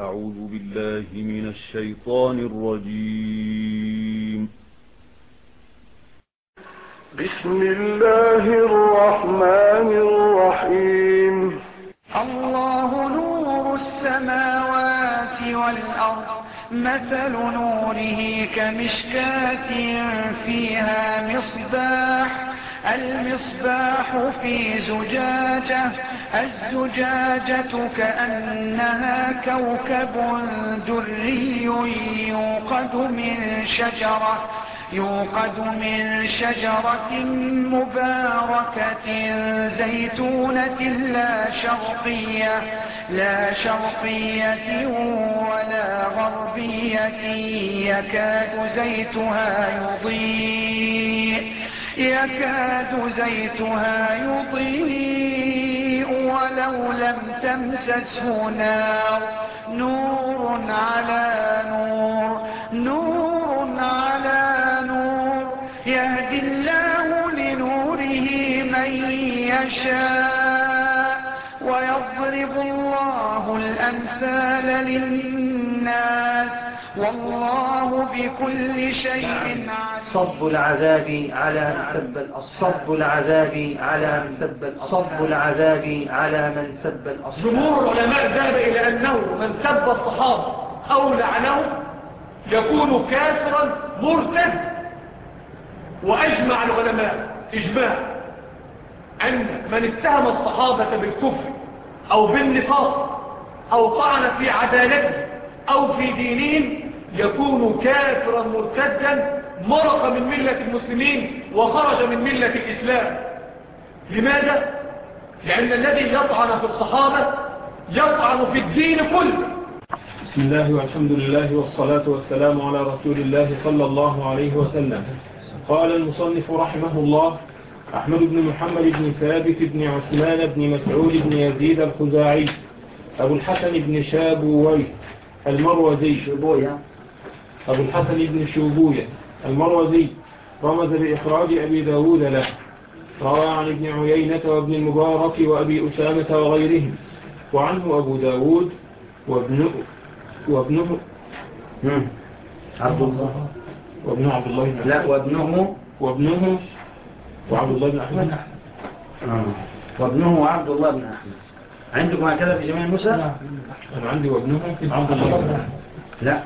أعوذ بالله من الشيطان الرجيم. بسم الله الرحمن الرحيم. الله نور السماوات والأرض، مثل نوره كمشكاة فيها مصباح، المصباح في زجاجة، الزجاجة كأنها كوكب دري يوقد من شجرة مباركة زيتونة لا شرقية ولا غربية، يكاد زيتها يضيء ولو لم تمسسه نار، نور على نور، يهدي الله لنوره من يشاء، ويضرب الله الأمثال للناس، والله بكل شيء عليم. صب العذاب على من سب الأصحاب. جمهور العلماء ذهب إلى أنه من سب الصحابة أو لعنهم يكون كافرا مرتد، وأجمع العلماء إجماع أن من اتهم الصحابة بالكفر أو بالنفاق أو طعن في عدالته أو في دينهم يكون كافرا مرتدا، مرق من ملة المسلمين وخرج من ملة الإسلام. لماذا؟ لأن الذي يطعن في الصحابة يطعن في الدين كله. بسم الله والحمد لله والصلاة والسلام على رسول الله صلى الله عليه وسلم. قال المصنف رحمه الله: أحمد بن محمد بن ثابت بن عثمان بن مسعود بن يزيد الخزاعي، أبو الحسن بن شابويه المروزي، أبو الحسن بن شوبويه المروزي، رمز بإخراج أبي داود له. روى عن ابن عيينة وابن المبارك وأبي أسامة وغيرهم، وعنه أبو داود وابنه عبد الله عبد الله بن لا وابنه وعبد الله بن أحمد وابنه وعبد الله بن أحمد. عندكم هكذا في جميع النسخ؟ أنا عندي وابنه عبد الله بن أحمد. لا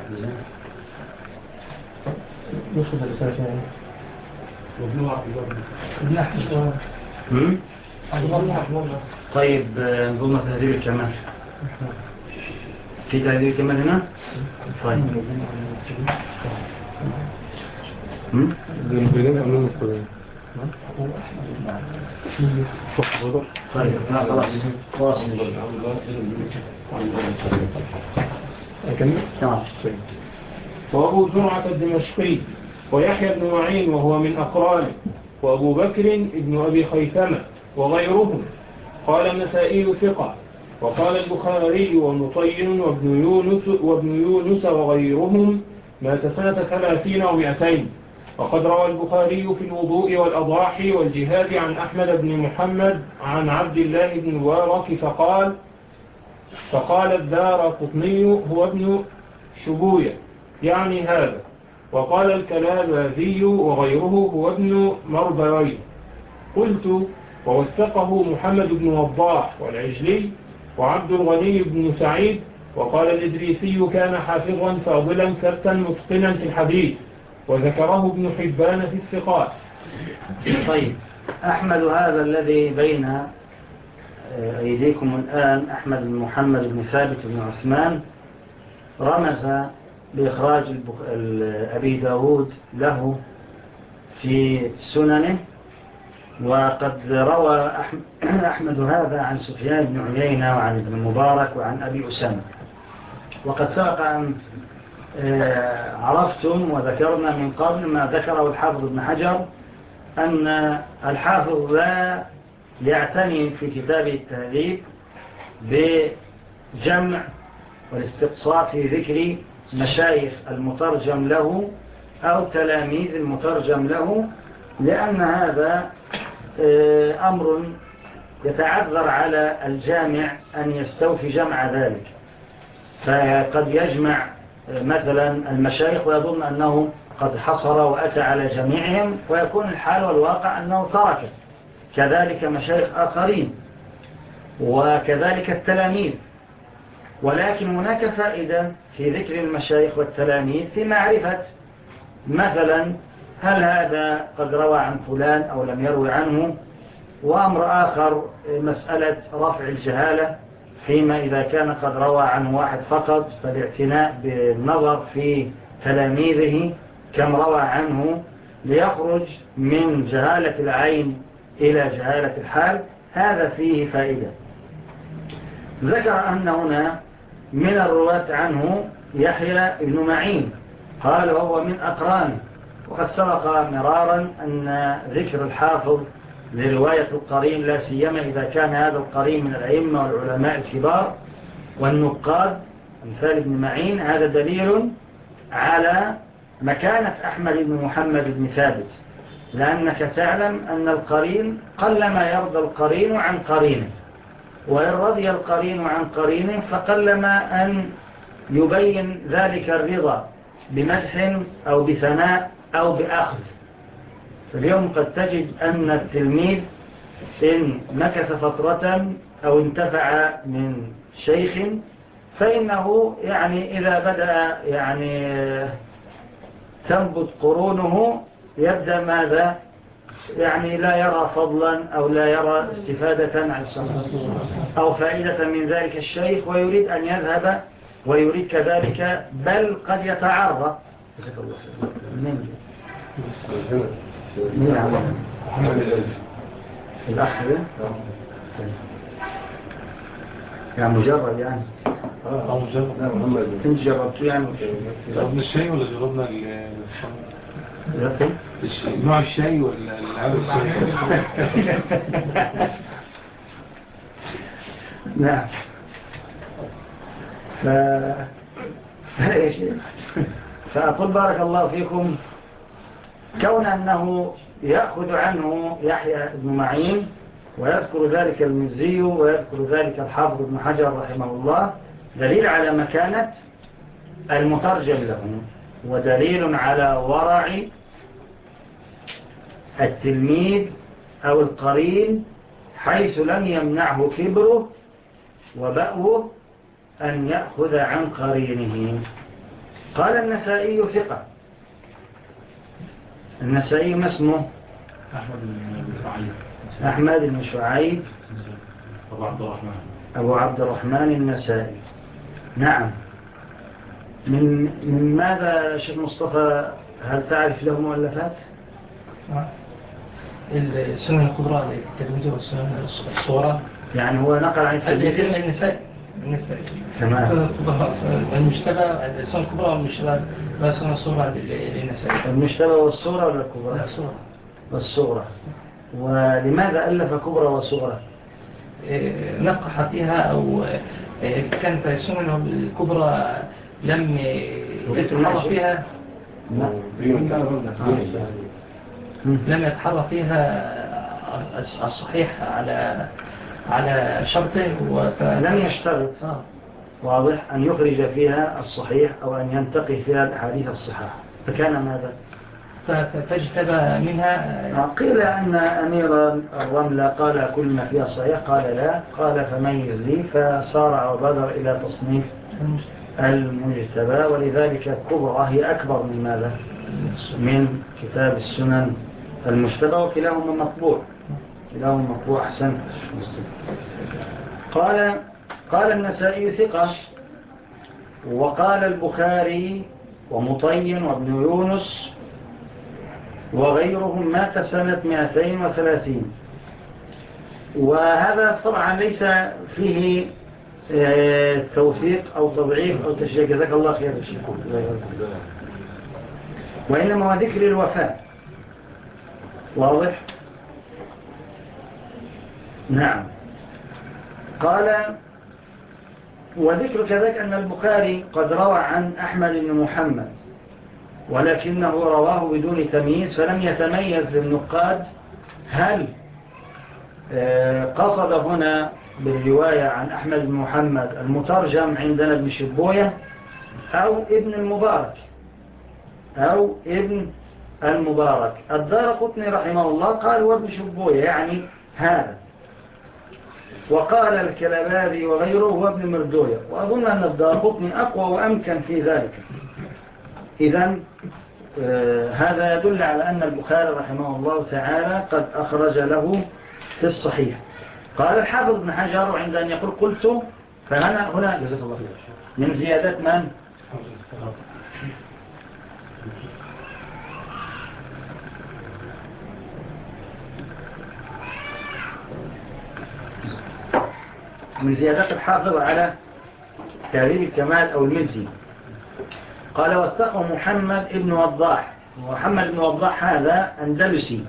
نسخة الرسالة وابنه عبد الله بن أحمد. طيب نظلنا تهذيب الكمال. في تهذيب الكمال هنا؟ طيب طيب خلاص وأبو زرعة الدمشقي، ويحيى بن معين وهو من أقرانه، وأبو بكر ابن أبي خيثمة وغيرهم. قال النسائي ثقة. وقال البخاري ومطين وابن يونس وغيرهم مات سنة 30 و200. وقد روى البخاري في الوضوء والأضاحي والجهاد عن أحمد بن محمد عن عبد الله بن مبارك فقال الدارقطني هو ابن شبويه يعني هذا. وقال الكلاباذي وغيره هو ابن مربوي. قلت: ووثقه محمد بن وضاح والعجلي وعبد الغني بن سعيد. وقال الإدريسي: كان حافظا فاضلا ثبتا متقنا في الحديث. وذكره ابن حبان في الثقات. طيب أحمد هذا الذي بين أيديكم الآن، أحمد بن محمد بن ثابت بن عثمان، رمز بإخراج أبي داود له في سننه. وقد روى أحمد هذا عن سفيان بن عيينة وعن ابن المبارك وعن أبي أسامة. وقد سبق أن عرفتم وذكرنا من قبل ما ذكره الحافظ ابن حجر، أن الحافظ لا يعتني في كتاب التهذيب بجمع والاستقصاء في ذكر مشايخ المترجم له أو تلاميذ المترجم له، لأن هذا أمر يتعذر على الجامع أن يستوفي جمع ذلك. فقد يجمع مثلا المشايخ ويظن أنه قد حصر وأتى على جميعهم، ويكون الحال والواقع أنه ترك كذلك مشايخ آخرين وكذلك التلاميذ. ولكن هناك فائدة في ذكر المشايخ والتلاميذ في معرفة مثلا هل هذا قد روى عن فلان أو لم يروي عنه. وأمر آخر مسألة رفع الجهالة فيما إذا كان قد روى عنه واحد فقط، فالاعتناء بالنظر في تلاميذه كم روى عنه ليخرج من جهالة العين إلى جهالة الحال، هذا فيه فائدة. ذكر أن هنا من الرواة عنه يحيى بن معين، قال وهو من أقرانه. وقد سبق مرارا أن ذكر الحافظ لرواية القرين لا سيما إذا كان هذا القرين من الأئمة والعلماء الكبار والنقاد مثال ابن معين، هذا دليل على مكانة أحمد بن محمد بن ثابت، لأنك تعلم أن القرين قلما يرضى القرين عن قرينه، وإن رضي القرين عن قرينه فقلما أن يبين ذلك الرضا بمدح أو بثناء أو بأخذ. اليوم قد تجد أن التلميذ إن مكث فترة أو انتفع من شيخ فإنه يعني إذا بدأ يعني تنبت قرونه يبدأ ماذا؟ يعني لا يرى فضلا أو لا يرى استفادة عن الصلاة أو فائدة من ذلك الشيخ، ويريد أن يذهب ويريد كذلك، بل قد يتعرض. الأخ يعني مجرد يعني مجرد انت جربته يعني جربنا الشاي ولا جربنا نوع الشاي ولا العاب الشاي؟ نعم. فأقول بارك الله فيكم، كون أنه يأخذ عنه يحيى بن معين ويذكر ذلك المزي ويذكر ذلك الحافظ بن حجر رحمه الله دليل على مكانة المترجم له، ودليل على ورع التلميذ أو القرين حيث لم يمنعه كبره وبأوه أن يأخذ عن قرينه. قال النسائي ثقة. النسائي ما اسمه؟ أحمد بن شعيب أبو عبد الرحمن النسائي. نعم. من ماذا شيخ مصطفى هل تعرف له مؤلفات؟ السنن الكبرى للتلميذ والسنن الصغرى، يعني هو نقل عن التلميذ النسائي تمام. المجتبى السنن الكبرى والمجتبى والسنن الصغرى للنسائي. المجتبى والصغرى ولا الكبرى؟ والصغرى. ولماذا ألف كبرى وصغرى؟ نقح فيها أو كانت السنن الكبرى لم يتحرى فيها الصحيح على شرطه لم يشترط واضح أن يخرج فيها الصحيح أو أن ينتقي فيها الأحاديث الصحاح، فكان ماذا؟ فاجتبى منها. قيل أن أمير الرملة قال كل ما فيها صحيح، قال لا، قال فميز لي، فصارع وبادر إلى تصنيف المجتبى. ولذلك الكبرى هي أكبر من ماذا؟ من كتاب السنن المجتبى، وكلاهما مطبوع، كلاهما مطبوع أحسن. قال النسائي ثقة. وقال البخاري ومطين وابن يونس وغيرهم مات سنة 230. وهذا طبعا ليس فيه توثيق أو تضعيف أو تشجيع، جزاك الله خير الشيخ، وإنما هو ذكر الوفاة. واضح؟ نعم. قال وذكر كذلك أن البخاري قد روى عن أحمد بن محمد، ولكنه رواه بدون تمييز، فلم يتميز للنقاد هل قصد هنا بالرواية عن أحمد بن محمد المترجم عندنا ابن شبوية أو ابن المبارك الدارقطني رحمه الله قال وابن شبوية يعني هذا، وقال الكلبابي وغيره هو ابن مردوية، وأظن أن الدارقطني أقوى وأمكن في ذلك. إذن هذا يدل على أن البخاري رحمه الله تعالى قد أخرج له في الصحيح. قال الحافظ ابن حجر عند أن يقول قلت، فهنا جزاك الله خير من زيادة من؟ من زيادة الحافظ على تهذيب الكمال أو المزي. قال واتقوا محمد ابن وضاح. محمد بن وضاح هذا أندلسي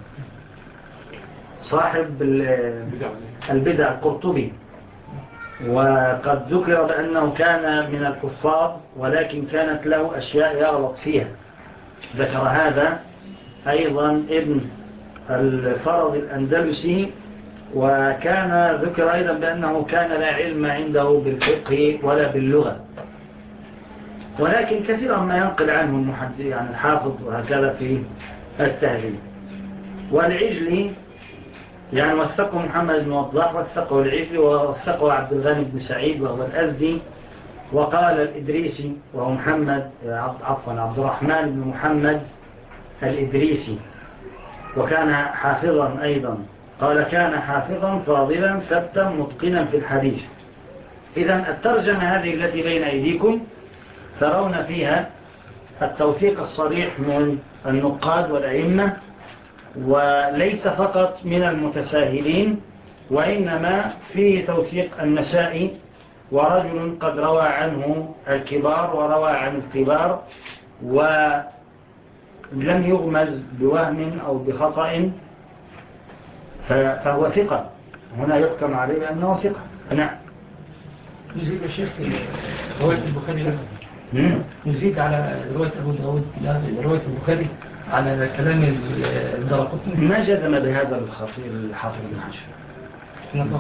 صاحب البدع القرطبي، وقد ذكر بأنه كان من الكفار ولكن كانت له أشياء يغلط فيها. ذكر هذا أيضا ابن الفرض الأندلسي، وكان ذكر أيضا بأنه كان لا علم عنده بالفقه ولا باللغة، ولكن كثيرا ما ينقل عنه المحدث يعني الحافظ وهكذا في التهذيب. والعجلي يعني وثقه محمد بن وضاح، وثقه العجلي، ووثقه عبد الغني بن سعيد وهو الأزدي. وقال الإدريسي وهو عبد الرحمن بن محمد الإدريسي، وكان حافظا أيضا. قال كان حافظا فاضلا ثبتا متقنا في الحديث. إذن الترجمة هذه التي بين أيديكم ترون فيها التوثيق الصريح من النقاد والأئمة، وليس فقط من المتساهلين، وإنما فيه توثيق النسائي، ورجل قد روى عنه الكبار وروى عن الكبار ولم يغمز بوهم أو بخطأ، فهو ثقة. هنا يحكم عليه بأنه ثقة. نعم. نزيد يا شيخ رواية البخاري، نزيد على رواية أبو داود رواية البخاري على كلام الدارقطني. ما جزم بهذا الخطير الحافظ بن حجر.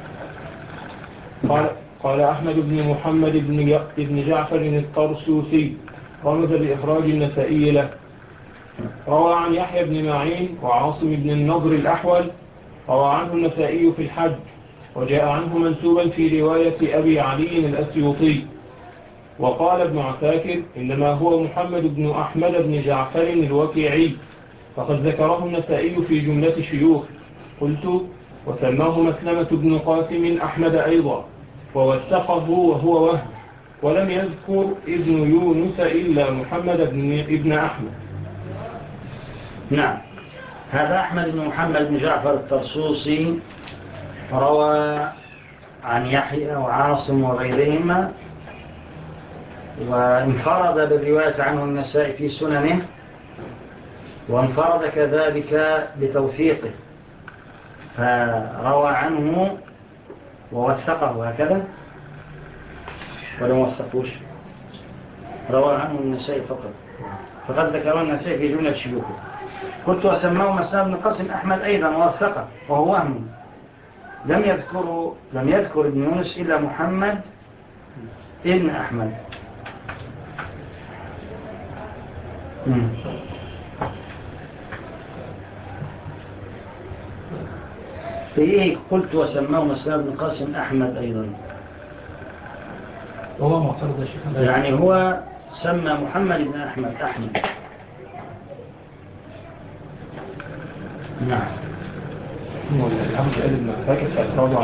قال أحمد بن محمد بن جعفر الطرسوسي رمز بإخراج النسائي له. روى عن يحيى بن معين وعاصم بن النضر الأحول، روى عنه النسائي في الحج، وجاء عنه منسوبا في رواية أبي علي الأسيوطي. وقال ابن عساكر إنما هو محمد بن أحمد بن جعفر الوكيعي، فقد ذكره النسائي في جملة شيوخ. قلت وسماه مسلمة بن قاسم أحمد أيضا، ووثقه وهو وهم، ولم يذكر ابن يونس إلا محمد ابن أحمد. نعم. هذا أحمد بن محمد بن جعفر الطرسوسي روى عن يحيى وعاصم وغيرهما، وانفرد بالرواية عنه النسائي في سننه، وانفرد كذلك بتوثيقه، فروى عنه ووثقه هكذا، ولم وثقوش، روى عنه النسائي فقد ذكروا النسائي في جملة شيوخه. قلت وسماه مسلم بن قاسم أحمد أيضا ووثقه وهو وهم. لم يذكر ابن يونس إلا محمد ابن أحمد. فإيه قلت وسماه مسلم بن قاسم أحمد أيضا، هو معترض يعني هو سمى محمد بن أحمد. نعم. الحمد قال ابن عساكر اعتراضه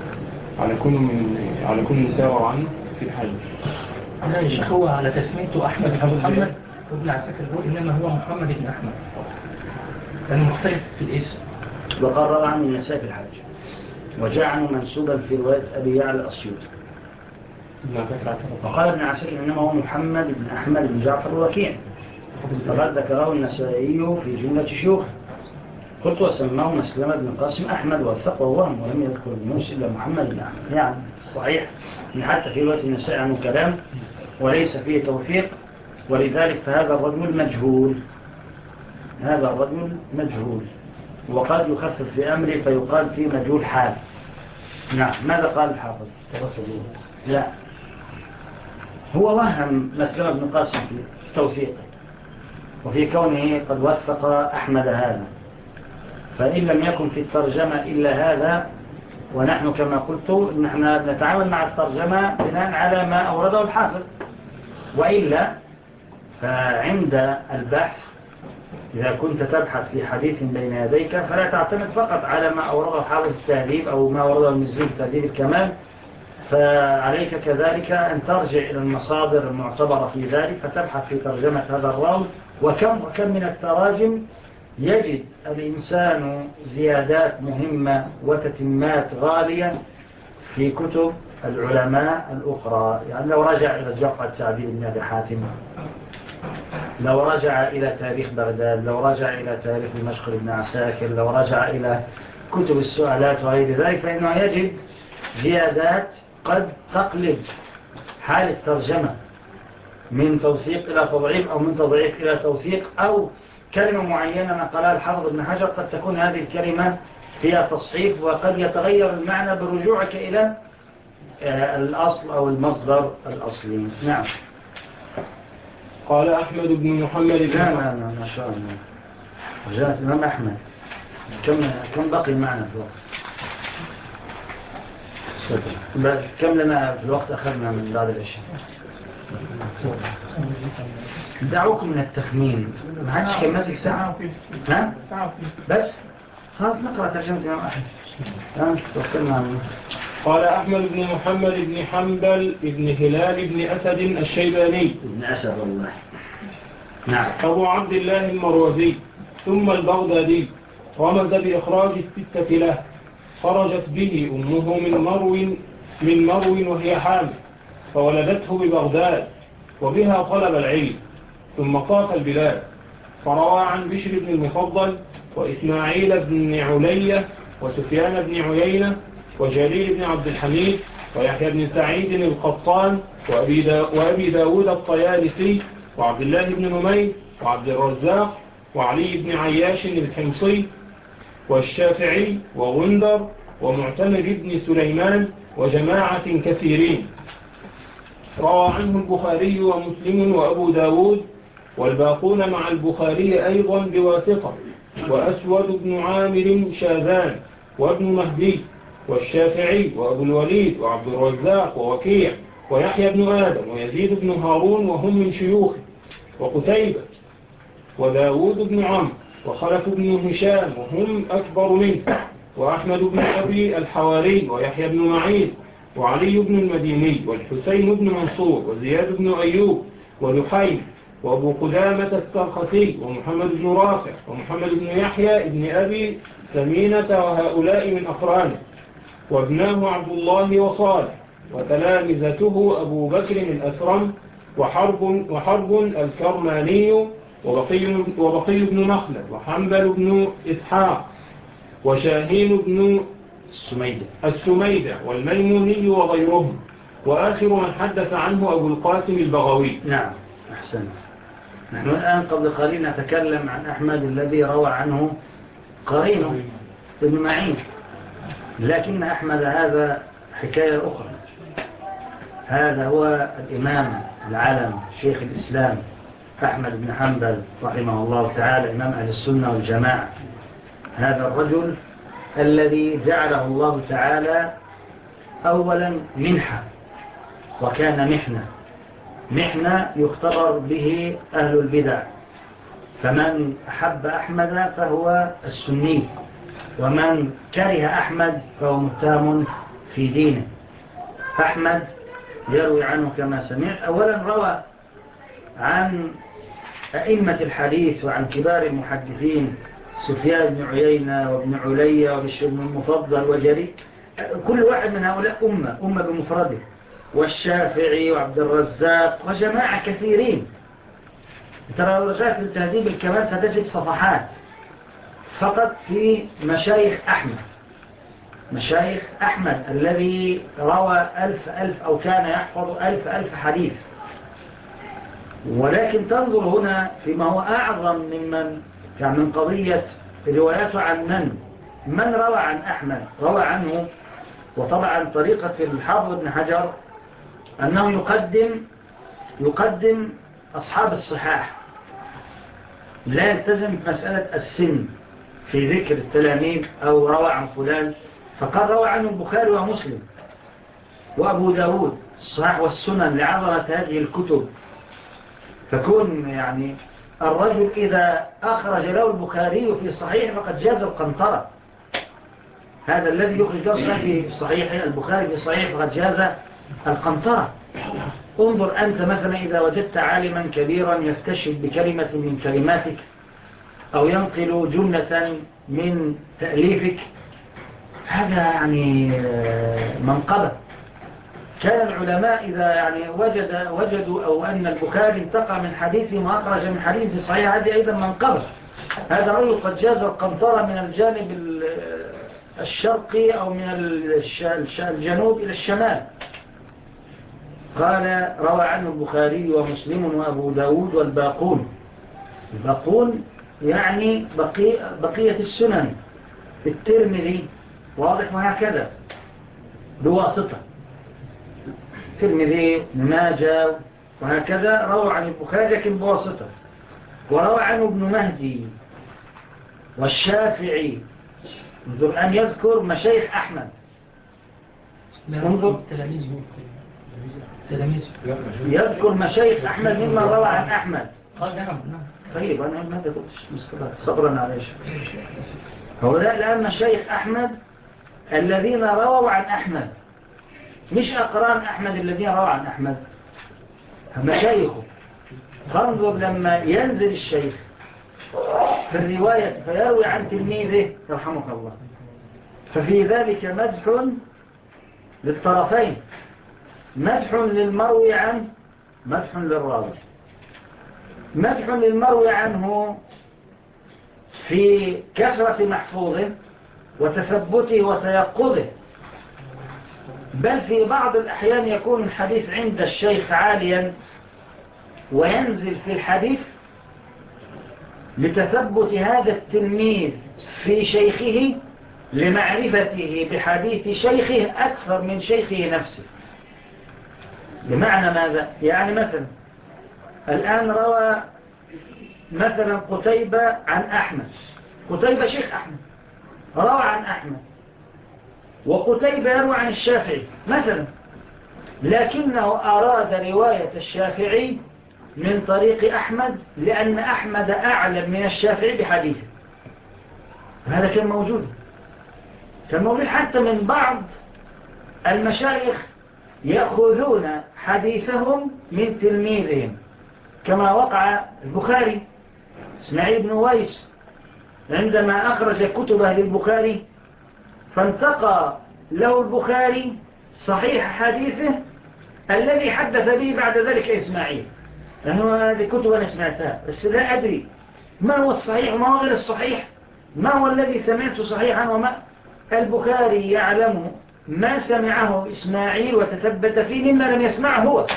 على كل نساء عنه في الحج. لا يا شيخ، هو على تسميته أحمد بن محمد، وابن عساكر يقول إنما هو محمد بن أحمد، لأنه مختلف في الاسم. وقرر عنه النساء في الحج، وجاء عنه منسوبا في رواية أبي يعلى الأسيوطي. وقال ابن عساكر إنما هو محمد بن أحمد بن جعفر الوكيع، فقد ذكره النسائي في جملة شيوخ. قلت وسماه مسلمة بن قاسم أحمد وثقه وهم، ولم يذكر ابن يونس إلا محمد بن أحمد. يعني صحيح إن حتى في رواية النسائي عنه كلام وليس فيه توثيق، ولذلك فهذا الرجل مجهول، وقد يخفف في أمره فيقال فيه مجهول حال، نعم. ماذا قال الحافظ؟ لا، هو وهم مسلم بن قاسم في توثيقه وفي كونه قد وثق أحمد هذا، فإن لم يكن في الترجمة إلا هذا، ونحن كما قلت نحن نتعامل مع الترجمة بناء على ما أورده الحافظ، وإلا فعند البحث إذا كنت تبحث في حديث بين يديك فلا تعتمد فقط على ما أورده حافظ التهذيب أو ما أورده المزي في تهذيب الكمال، فعليك كذلك أن ترجع إلى المصادر المعتبرة في ذلك فتبحث في ترجمة هذا الراوي. وكم من التراجم يجد الإنسان زيادات مهمة وتتمات غالية في كتب العلماء الأخرى. يعني لو رجع إلى جرح التعديل بن أبي حاتم، لو رجع إلى تاريخ بغداد، لو رجع إلى تاريخ دمشق بن عساكر، لو رجع إلى كتب السؤالات وغير ذلك، فإنه يجد زيادات قد تقلب حال الترجمة من توثيق إلى تضعيف أو من تضعيف إلى توثيق، أو كلمة معينة نقلها الحافظ ابن حجر قد تكون هذه الكلمة فيها تصحيف، وقد يتغير المعنى برجوعك إلى الأصل أو المصدر الأصلي. نعم. قال أحمد بن محمد بن لا ما شاء الله، رجعت الإمام أحمد. كم بقي معنا في الوقت؟ كم لنا في الوقت أخذنا من بعد العشاء؟ دعوكم من التخمين، ما عادش كم ماسك ساعة. ها؟ بس خلاص نقرأ ترجمة الإمام أحمد. توكلنا عنه. قال أحمد بن محمد بن حنبل بن هلال بن أسد الشيباني ابن أسد الله. نعم. أبو عبد الله المروزي ثم البغدادي، رمز بإخراج الستة له. خرجت به أمه من مرو وهي حامل، فولدته ببغداد وبها طلب العلم، ثم طاف البلاد، فروى عن بشر بن المفضل وإسماعيل بن علية وسفيان بن عيينة وجليل بن عبد الحميد ويحيى بن سعيد القطان وأبي داود الطيالسي وعبد الله بن نمير وعبد الرزاق وعلي بن عياش الحمصي والشافعي وغندر ومعتمر بن سليمان وجماعة كثيرين. روى عنه البخاري ومسلم وأبو داود والباقون مع البخاري أيضا بواسطة، وأسود بن عامر شاذان وابن مهدي والشافعي وأبو الوليد وعبد الرزاق ووكيع ويحيى بن آدم ويزيد بن هارون وهم من شيوخه، وقتيبة وداود بن عمرو وخلف بن هشام وهم أكبر منه، وأحمد بن أبي الحواري ويحيى بن معين وعلي بن المديني والحسين بن منصور وزياد بن أيوب ولحيم وأبو قدامة السرخسي ومحمد بن رافع ومحمد بن يحيى بن أبي ثمينة وهؤلاء من أقرانه، وابناه عبد الله وصالح، وتلامذته أبو بكر الأثرم وحرب الكرماني وبقي بن مخلد وحنبل بن إسحاق وشاهين بن السميدة والميموني وغيرهم، وآخر من حدث عنه أبو القاسم البغوي. نعم أحسن. نحن الآن قبل قليل نتكلم عن أحمد الذي روى عنه قرينه ابن معين، لكن أحمد هذا حكاية أخرى. هذا هو الإمام العالم شيخ الإسلام أحمد بن حنبل رحمه الله تعالى، إمام أهل السنة والجماعة. هذا الرجل الذي جعله الله تعالى أولا منحة، وكان محنة يختبر به أهل البدع، فمن أحب أحمد فهو السني، ومن كره أحمد فهو متهم في دينه. أحمد يروي عنه كما سمعت، أولا روى عن أئمة الحديث وعن كبار المحدثين، سفيان بن عيينة وابن علية وبشر بن المفضل وجرير، كل واحد من هؤلاء أمة بمفرده، والشافعي وعبد الرزاق وجماعة كثيرين. ترى لو رجعت للتهذيب الكمال ستجد صفحات فقط في مشايخ أحمد الذي روى ألف أو كان يحفظ ألف حديث. ولكن تنظر هنا فيما هو أعظم من قضية رواياته عن من روى عن أحمد. روى عنه وطبعا طريقة الحافظ ابن حجر أنه يقدم أصحاب الصحاح، لا يلتزم بمسألة السن في ذكر التلاميذ أو روى عن فلان، فقال روى عنه البخاري ومسلم وأبو داود الصحاح والسنن لعظمة هذه الكتب. فكون يعني الرجل إذا أخرج له البخاري في صحيح فقد جاز القنطرة، هذا الذي يخرج له في صحيح البخاري في صحيح فقد جاز القنطرة. انظر أنت مثلا إذا وجدت عالما كبيرا يستشهد بكلمة من كلماتك أو ينقل جملة من تأليفك، هذا يعني منقبة. كان العلماء إذا يعني وجدوا أو أن البخاري انتقى من حديثه وأخرج من حديث في صحيح، هذه أيضا منقبة. هذا الرجل قد جاز القنطرة من الجانب الشرقي أو من الجنوب إلى الشمال. قال روى عنه البخاري ومسلم وأبو داود والباقون. الباقون يعني بقية السنن، الترمذي واضح وهكذا بواسطة، الترمذي ماجه وهكذا روى عن البخاري لكن بواسطة. وروى عنه ابن مهدي والشافعي. انظر أن يذكر مشايخ أحمد، انظر يذكر مشايخ أحمد مما روى عن أحمد. طيب أنا ما تقولش صبرا عليه. هؤلاء الآن مشايخ أحمد الذين رووا عن أحمد، مش أقران أحمد الذين رووا عن أحمد، مشايخه. فانظر لما ينزل الشيخ في الرواية فيروي عن تلميذه يرحمك الله، ففي ذلك مدح للطرفين، مدح للمروي عنه، مدح للراوي. مدح للمروي عنه في كثرة محفوظه وتثبته وتيقظه، بل في بعض الأحيان يكون الحديث عند الشيخ عاليا وينزل في الحديث لتثبت هذا التلميذ في شيخه لمعرفته بحديث شيخه أكثر من شيخه نفسه. بمعنى ماذا؟ يعني مثلا الآن روى مثلا قتيبة عن أحمد، قتيبة شيخ أحمد روى عن أحمد، وقتيبة يروى عن الشافعي مثلا، لكنه أراد رواية الشافعي من طريق أحمد لأن أحمد أعلم من الشافعي بحديثه. هذا كان موجود حتى من بعض المشايخ يأخذون حديثهم من تلميذهم، كما وقع البخاري اسماعيل بن ويس عندما أخرج كتبه للبخاري فانتقى له البخاري صحيح حديثه الذي حدث به بعد ذلك إسماعيل، لأنه هذه كتب أنا سمعتها بس لا أدري ما هو الصحيح وما هو غير الصحيح، ما هو الذي سمعته صحيحا وما. البخاري يعلم ما سمعه إسماعيل وتثبت فيه مما لم يسمعه هو،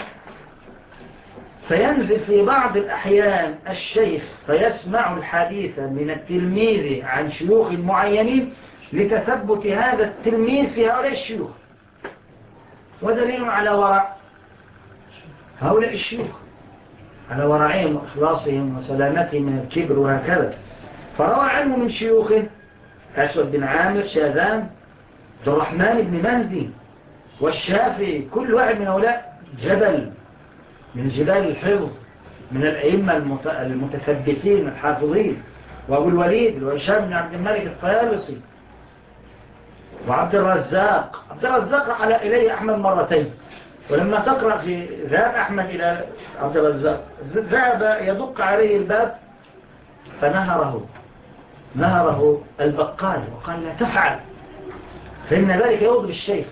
فينزل في بعض الأحيان الشيخ فيسمع الحديث من التلميذ عن شيوخ معينين لتثبت هذا التلميذ في هؤلاء الشيوخ، ودليل على ورع هؤلاء الشيوخ، على ورعهم وإخلاصهم وسلامتهم من الكبر وهكذا. فروى عنه من شيوخه أسود بن عامر، شاذان، عبد الرحمن بن مهدي والشافعي، كل واحد من هؤلاء جبل من جبال الحفظ من الأئمة المتثبتين الحافظين. وأبو الوليد وهشام بن عبد الملك الطيالسي وعبد الرزاق. عبد الرزاق على إليه أحمد مرتين، ولما تقرأ في ذهاب أحمد إلى عبد الرزاق ذهب يدق عليه الباب نهره البقال وقال لا تفعل فإن ذلك يوضب الشيخ.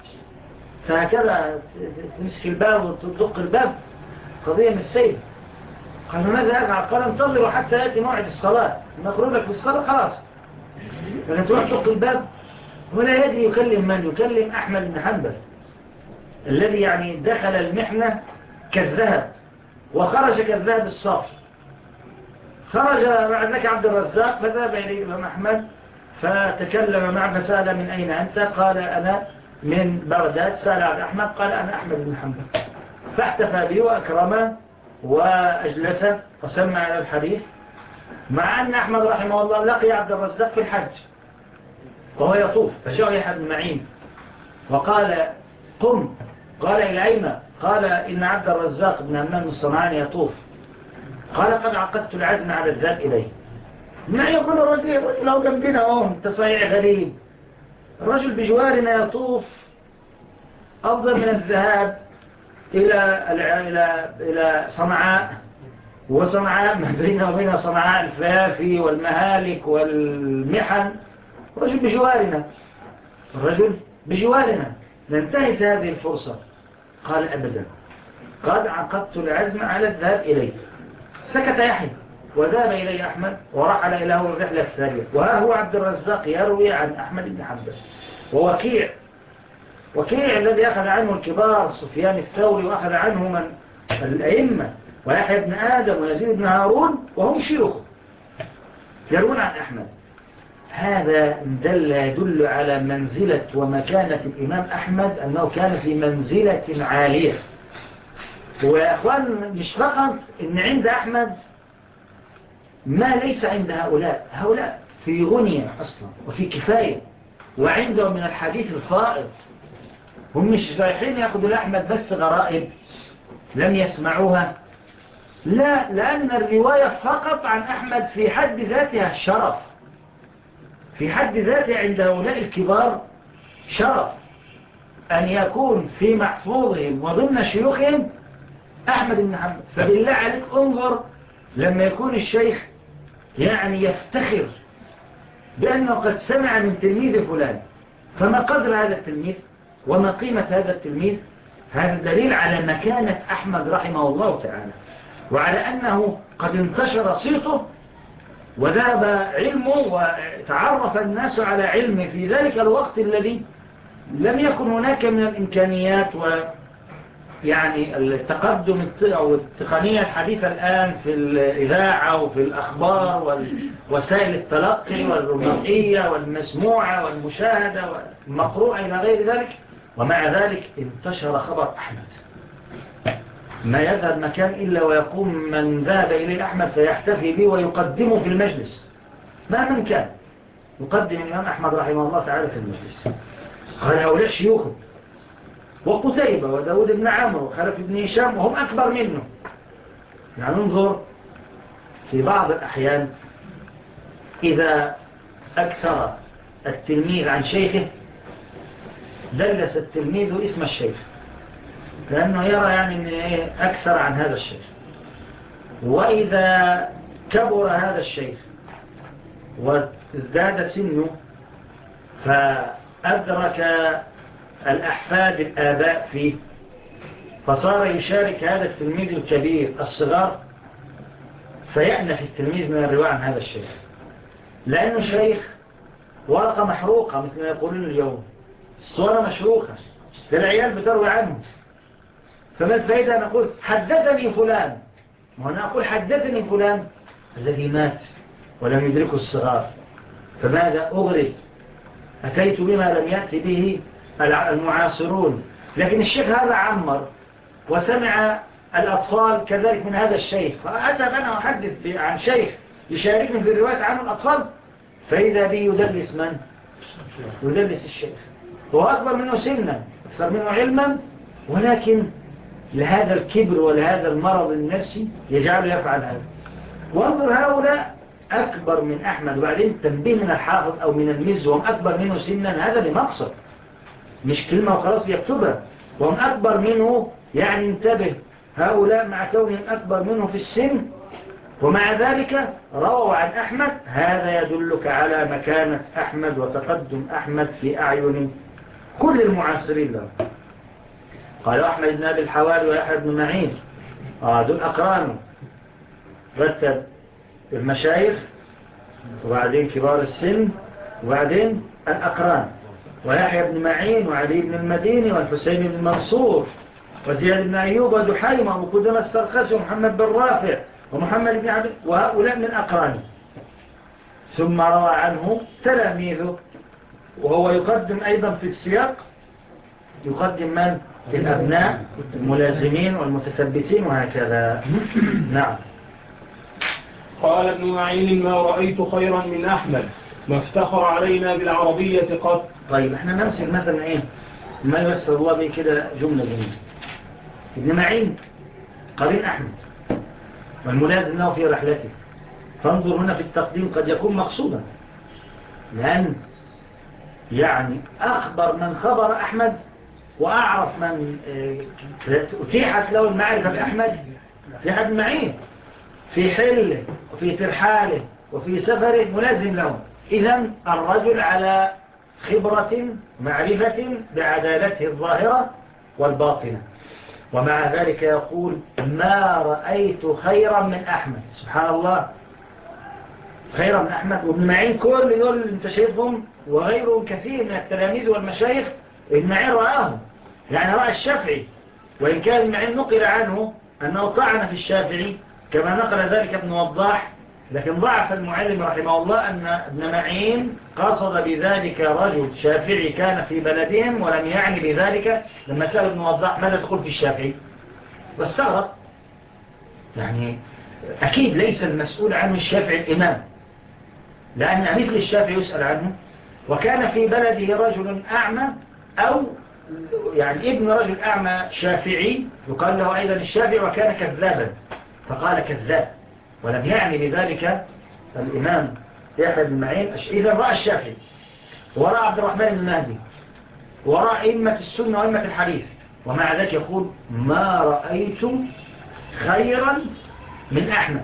فهكذا تمسك الباب وتدق الباب، قضية من السيد. قال ماذا أفعل؟ قال انتظروا حتى يأتي موعد الصلاة، نخرج لك في الصلاة خلاص. لكن تروح تدق الباب ولا يدري يكلم من، يكلم أحمد بن حنبل الذي يعني دخل المحنة كالذهب وخرج كالذهب الصافي. خرج بعد ذلك عبد الرزاق فذهب إليه الإمام أحمد فتكلم معه فسأل من أين أنت؟ قال أنا من بغداد سأل عن أحمد قال أنا أحمد بن حنبل، فاحتفى به وأكرمه وأجلسه وسمع على الحديث، مع أن أحمد رحمه الله لقي عبد الرزاق في الحج وهو يطوف، فجاء يحيى بن معين وقال قم، قال إلى أين؟ قال إن عبد الرزاق بن همام الصنعاني يطوف، قال قد عقدت العزم على الذهاب إليه. ما يقول الرجل لو جنبنا انت صحيح غريب، الرجل بجوارنا يطوف أفضل من الذهاب إلى صنعاء، وصنعاء ما بينه وبين صنعاء الفافي والمهالك والمحن، الرجل بجوارنا، الرجل بجوارنا، ننتهز هذه الفرصة. قال أبدا، قد عقدت العزم على الذهاب إليه. سكت يحيى وذهب إليه أحمد ورحل إليه الرحلة الثانية، وها هو عبد الرزاق يروي عن أحمد بن حنبل. وكيع الذي أخذ عنه الكبار سفيان الثوري وأخذ عنه من الأئمة ويحيى بن آدم ويزيد بن هارون وهم شيوخه يروون عن أحمد. هذا يدل على منزلة ومكانة الإمام أحمد، أنه كان في منزلة عالية. ويا أخوان مش فقط إن عند أحمد ما ليس عند هؤلاء في غنية أصلا وفي كفاية، وعندهم من الحديث الفائض. هم مش رايحين يأخذوا لأحمد بس غرائب لم يسمعوها، لا، لأن الرواية فقط عن أحمد في حد ذاتها شرف، في حد ذاته عند هؤلاء الكبار شرف أن يكون في محفوظهم وضمن شيوخهم أحمد بن حنبل. فبالله عليك انظر لما يكون الشيخ يعني يفتخر بأنه قد سمع من تلميذ فلان، فما قدر هذا التلميذ وما قيمة هذا التلميذ؟ هذا دليل على مكانة أحمد رحمه الله تعالى، وعلى أنه قد انتشر صيته وذهب علمه وتعرف الناس على علمه في ذلك الوقت الذي لم يكن هناك من الإمكانيات ويعني التقدم أو التقنية الحديثة الآن في الإذاعة وفي الأخبار ووسائل التلقي والرمقية والمسموعة والمشاهدة والمقروءة إلى غير ذلك. ومع ذلك انتشر خبر أحمد، ما يذهب مكان إلا ويقوم من ذهب إليه أحمد فيحتفي به ويقدمه في المجلس، ما من كان يقدم الإمام أحمد رحمه الله تعالى في المجلس. قال هؤلاء شيوخه، وقتيبة وداود بن عمرو وخلف بن هشام وهم أكبر منه. يعني انظر في بعض الأحيان إذا أكثر التلميذ عن شيخه دلس التلميذ اسم الشيخ، لأنه يرى يعني أن أكثر عن هذا الشيخ. وإذا كبر هذا الشيخ وازداد سنه فأدرك الأحفاد الآباء فيه، فصار يشارك هذا التلميذ الكبير الصغار، فيأنف التلميذ من الرواية عن هذا الشيخ، لأنه شيخ ورقة محروقة مثل ما يقولون اليوم، الصورة مشروخة للعيال بتروي عنه. فما الفائدة أن أقول حدثني فلان، وأنا أقول حدثني فلان الذي مات ولم يدركه الصغار، فماذا أغرب؟ أتيت بما لم يأتي به المعاصرون. لكن الشيخ هذا عمر وسمع الأطفال كذلك من هذا الشيخ، فأتى أنا أحدث عن شيخ يشاركني في الرواية عنه الأطفال، فإذا به يدلس من؟ يدلس الشيخ، هو أكبر منه سنا أكثر منه علما، ولكن لهذا الكبر ولهذا المرض النفسي يجعله يفعل هذا. وانظر هؤلاء أكبر من أحمد، وبعدين تنبيه من الحافظ أو من المز وهم أكبر منه سنا، هذا لمقصد مش كلمة وخلاص يكتبها، وهم أكبر منه يعني انتبه، هؤلاء مع كونهم أكبر منه في السن ومع ذلك رووا عن أحمد. هذا يدلك على مكانة أحمد وتقدم أحمد في أعين كل المعاصرين له. قال أحمد بن أبي الحواري ويحيى بن معين دول أقرانه، رتب المشايخ وبعدين كبار السن وبعدين الأقران، ويحيى بن معين وعلي بن المديني والحسين بن منصور وزياد بن أيوب ودحيمة وقدم السرخسي ومحمد بن رافع ومحمد بن عبد، وهؤلاء من أقرانه. ثم روى عنه تلاميذه، وهو يقدم أيضا في السياق يقدم من؟ الأبناء الملازمين والمتثبتين وهكذا. نعم. قال ابن معين ما رأيت خيرا من أحمد ما افتخر علينا بالعربية قط. طيب احنا نمسك مثلا ايه ما يوسر الله به كده جملة جميلة. ابن معين قرين أحمد والملازم له في رحلته، فانظر هنا في التقديم قد يكون مقصودا، لأن يعني أخبر من خبر أحمد وأعرف من أتيحت له المعرفة بأحمد في ابن معين في حله وفي ترحاله وفي سفره ملازم له. إذن الرجل على خبرة معرفة بعدالته الظاهرة والباطنة، ومع ذلك يقول ما رأيت خيرا من أحمد. سبحان الله، خيرا من أحمد وابن معين. كل دول اللي انت شايفهم وغيرهم كثير من التلاميذ والمشايخ ابن معين رآهم، يعني رأى الشافعي، وإن كان ابن معين نقل عنه أنه طعن في الشافعي كما نقل ذلك ابن وضاح، لكن ضعف المعلم رحمه الله أن ابن معين قصد بذلك رجل شافعي كان في بلدهم، ولم يعني بذلك لما سأل ابن وضاح ماذا تقول في الشافعي واستغرب، يعني أكيد ليس المسؤول عنه الشافعي الإمام، لأن مثل الشافعي يسأل عنه، وكان في بلده رجل أعمى أو يعني ابن رجل أعمى شافعي يقال له أيضا الشافعي، وكان كذابا فقال كذاب، ولم يعني بذلك الإمام يحيى بن معين. إذا رأى الشافعي ورأى عبد الرحمن بن المهدي ورأى أئمة السنة وأئمة الحديث، ومع ذلك يقول ما رأيت خيرا من أحمد.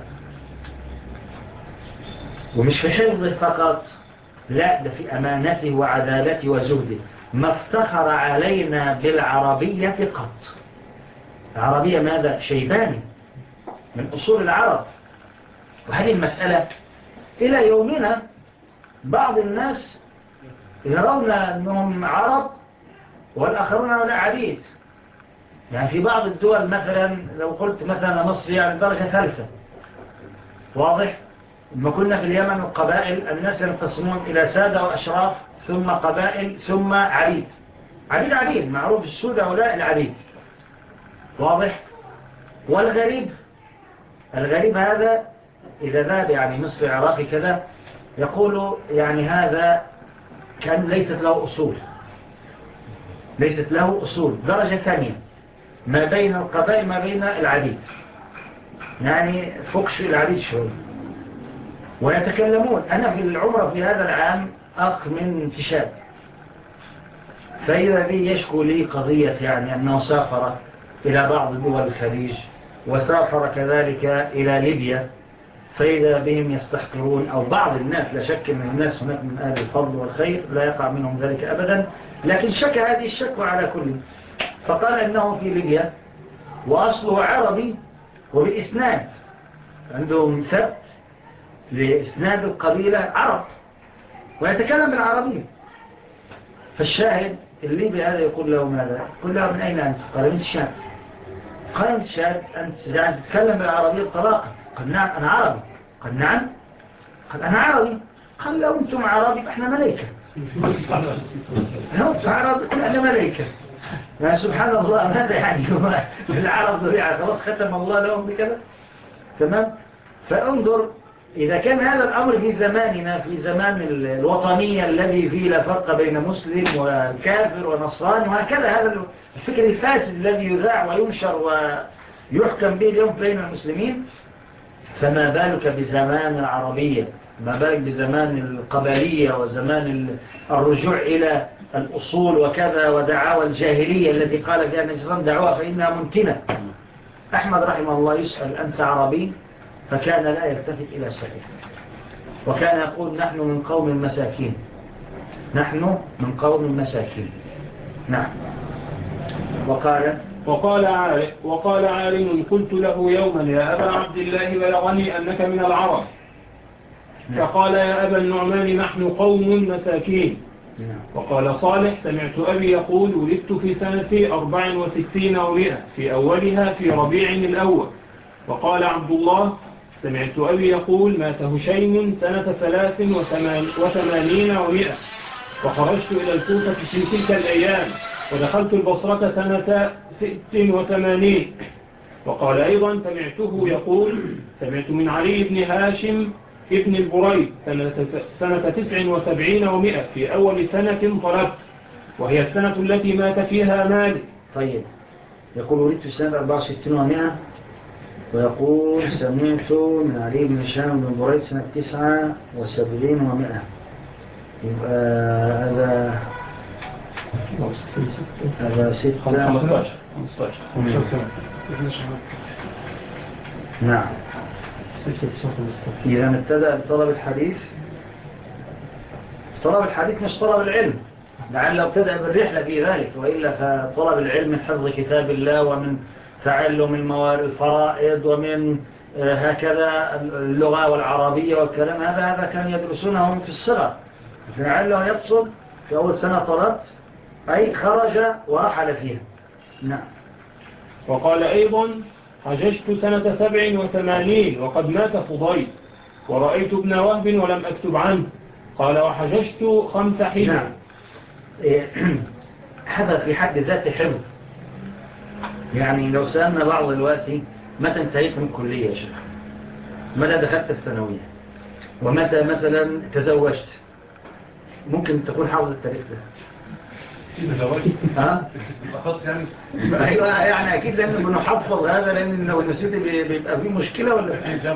ومش في حفظه فقط، لا ده في أمانته وعدالته وزهده. ما افتخر علينا بالعربية قط. العربية ماذا؟ شيباني من أصول العرب. وهذه المسألة إلى يومنا بعض الناس يرون أنهم عرب والآخرون لا عبيد. يعني في بعض الدول مثلا لو قلت مثلا مصر يعني درجة ثالثة، واضح؟ لما كنا في اليمن القبائل الناس ينقسمون إلى سادة وأشراف ثم قبائل ثم عبيد. عبيد معروف السود هؤلاء العبيد، واضح؟ والغريب هذا إذا ذهب يعني مصر عراقي كذا يقول يعني هذا كان ليست له أصول درجة ثانية ما بين القبائل ما بين العبيد، يعني فوقش العبيد شوي. ويتكلمون. أنا في العمرة في هذا العام أخ من تشاد، فإذا بي يشكو لي قضية يعني أنه سافر إلى بعض دول الخليج وسافر كذلك إلى ليبيا، فإذا بهم يستحقرون أو بعض الناس، لا شك من الناس هناك من أهل الفضل والخير لا يقع منهم ذلك أبدا، لكن شك هذه الشكوى على كل. فقال أنه في ليبيا وأصله عربي وبالإسناد عندهم ثبت لإسناد القبيلة عرب ويتكلم بالعربية. فالشاهد الليبي هذا يقول له ماذا؟ يقول له من أين أنت؟ قال من تشاد. قال من تشاد أنت يعني تتكلم بالعربية بطلاقة؟ قال نعم أنا عربي. قال نعم. قال أنا عربي. قال لو أنتم عربي فإحنا ملائكة. لو أنتم عربي فإحنا ملائكة. يعني سبحان الله ماذا يعني العرب ذريعة خلاص ختم الله لهم بكذا. تمام. فانظر إذا كان هذا الأمر في زماننا في زمان الوطنية الذي فيه لا فرق بين مسلم وكافر ونصراني وهكذا، هذا الفكر الفاسد الذي يذاع وينشر ويحكم به اليوم بين المسلمين، فما بالك بزمان العربية، ما بالك بزمان القبلية وزمان الرجوع إلى الأصول وكذا ودعاوى الجاهلية التي قال فيها النبي صلى الله عليه وسلم دعوها فإنها منتنة. أحمد رحمه الله يسأل أنت عربي؟ فكان لا يلتفت إلى السكت، وكان يقول نحن من قوم مساكين، نحن من قوم مساكين. نعم. وقال عالم قلت له يوما يا أبا عبد الله بلغني أنك من العرب، فقال يا أبا النعمان نحن قوم مساكين. وقال صالح سمعت أبي يقول ولدت في سنة 64 و100 في أولها في ربيع الأول. وقال عبد الله سمعت أبي يقول مات هشيم سنة 83 و100 وخرجت إلى الكوفة في تلك الأيام ودخلت البصرة سنة 86. وقال أيضا سمعته يقول سمعت من علي بن هاشم ابن البريد سنة 79 و100 في أول سنة طلبت، وهي السنة التي مات فيها مالك. طيب، يقول ولدت سنة 64 و100، ويقول سمعت من علي بن هشام بن البريد سنة 79 و100. يبقى هذا 15. نعم. إذا ابتدأ بطلب الحديث. طلب الحديث مش طلب العلم، لعله ابتدأ بالرحلة في ذلك، وإلا فطلب العلم من حفظ كتاب الله ومن تعلم الفرائض ومن هكذا اللغة والعربية والكلام هذا كان يدرسونه في الصغر، لعله يقصد في أول سنة طلبت أي خرج ورحل فيها. نعم. وقال أيضا حججت سنة 87 وقد مات فضيل، ورأيت ابن وهب ولم أكتب عنه. قال وحججت 5 حجج. نعم. هذا في حد ذاته حفظ. يعني لو سألنا بعض الوقت متى انتهيت من الكلية يا شيخ، متى دخلت الثانوية، ومتى مثلا تزوجت، ممكن تكون حافظ التاريخ ده. ها؟ ايوه يعني اكيد لان بنحفظ هذا، لان لو نسيت بيبقى فيه مشكله ولا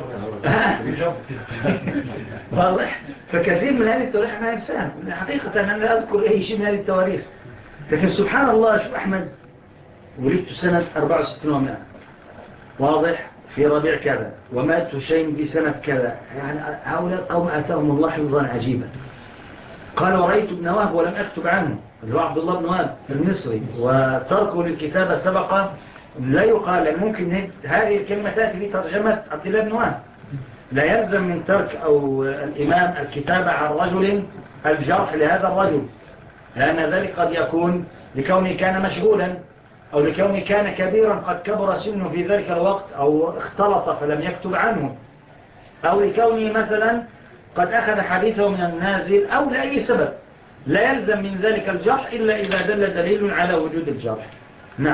واضح. فكثير من هذه التواريخ انا انسان حقيقه انا لا اذكر اي شيء من هذه التواريخ، لكن سبحان الله. شوف احمد، ولدت سنه 64 و100، واضح، في ربيع كذا، ومات هشيم في سنه كذا. يعني هؤلاء قوم اتاهم الله حفظا عجيبا. قال ورأيت ابن وهب ولم أكتب عنه، اللي هو عبد الله بن وهب المصري، وتركه للكتابة سبق. لا يقال ممكن هذه الكلمة تأتي في ترجمة عبد الله بن وهب. لا يلزم من ترك أو الإمام الكتابة عن رجل الجرح لهذا الرجل، لأن ذلك قد يكون لكونه كان مشغولا، أو لكونه كان كبيرا قد كبر سنه في ذلك الوقت، أو اختلط فلم يكتب عنه، أو لكونه مثلا قد أخذ حديثه من النازل، أو لأي سبب. لا يلزم من ذلك الجرح إلا إذا دل دليل على وجود الجرح. نعم.